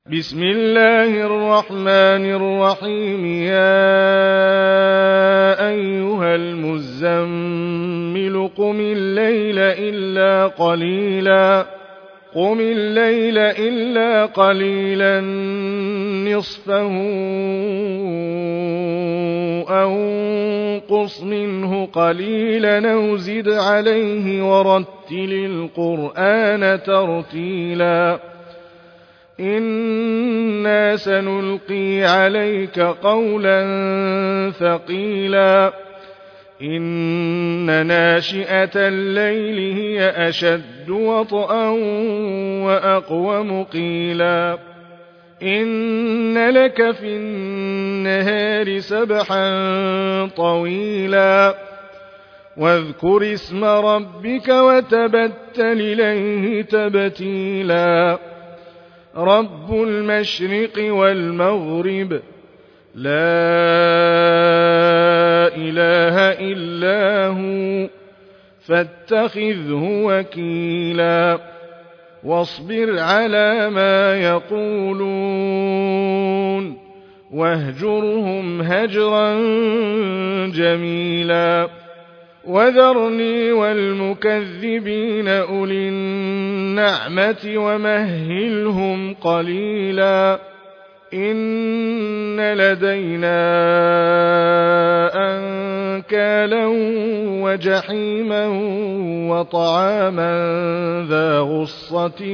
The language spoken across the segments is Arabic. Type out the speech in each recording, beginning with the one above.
بسم الله الرحمن الرحيم يا أيها المزمل قم الليل إلا قليلا نصفه أو انقص منه قليلا أو زد عليه ورتل القرآن ترتيلا إنا سنلقي عليك قولا ثقيلا إن ناشئة الليل هي أشد وطئا وأقوم قيلا إن لك في النهار سبحا طويلا واذكر اسم ربك وتبتل إليه تبتيلا رب المشرق والمغرب لا إله إلا هو فاتخذه وكيلا واصبر على ما يقولون واهجرهم هجرا جميلا وذرني والمكذبين أولي النعمة ومهلهم قليلا إن لدينا أنكالا وجحيما وطعاما ذا غصة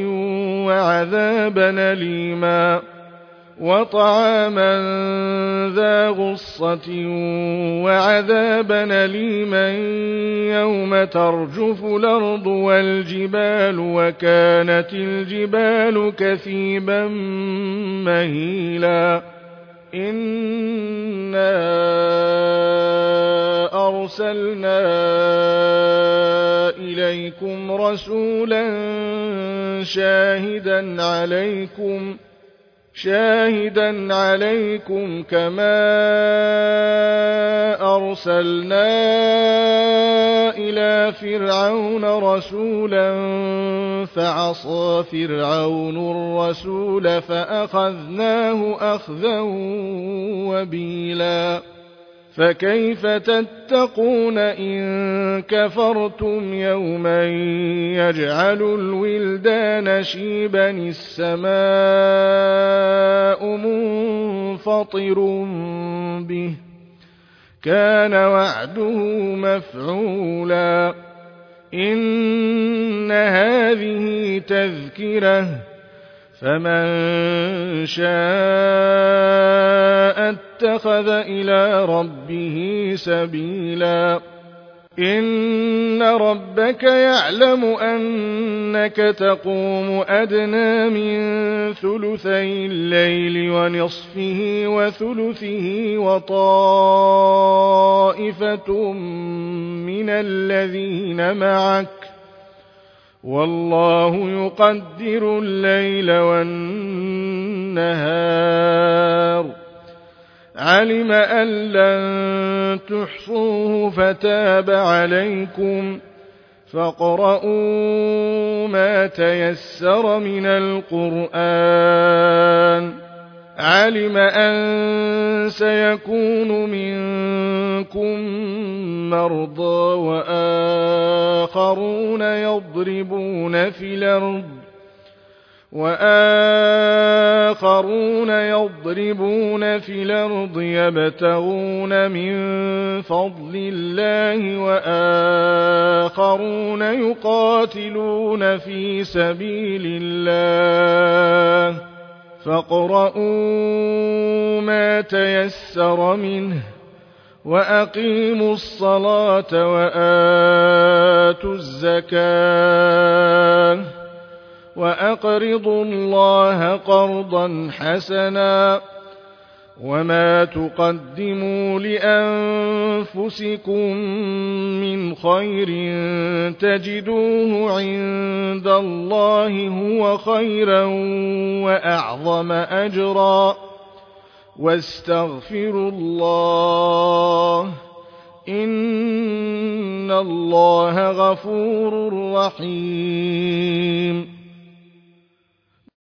وعذابا أليما يوم ترجف الأرض والجبال وكانت الجبال كثيبا مهيلا إنا أرسلنا إليكم رسولا شاهدا عليكم كما أرسلنا إلى فرعون رسولا فعصى فرعون الرسول فأخذناه أخذا وبيلا فكيف تتقون إن كفرتم يوما يجعل الولدان شيبا السماء منفطر به كان وعده مفعولا إن هذه تذكرة فمن شاء اتخذ إلى ربه سبيلا إن ربك يعلم أنك تقوم أدنى من ثلثي الليل ونصفه وثلثه وطائفة من الذين معك والله يقدر الليل والنهار علم أن لن تحصوه فتاب عليكم فاقرؤوا ما تيسر من القرآن علم أن سيكون منكم مرضى وآخرون يضربون في الأرض يبتغون من فضل الله وآخرون يقاتلون في سبيل الله فاقرؤوا ما تيسر منه وأقيموا الصلاة وآتوا الزكاة وأقرضوا الله قرضا حسنا وما تقدموا لأنفسكم من خير تجدوه عند الله هو خيرا وأعظم أجرا واستغفروا الله إن الله غفور رحيم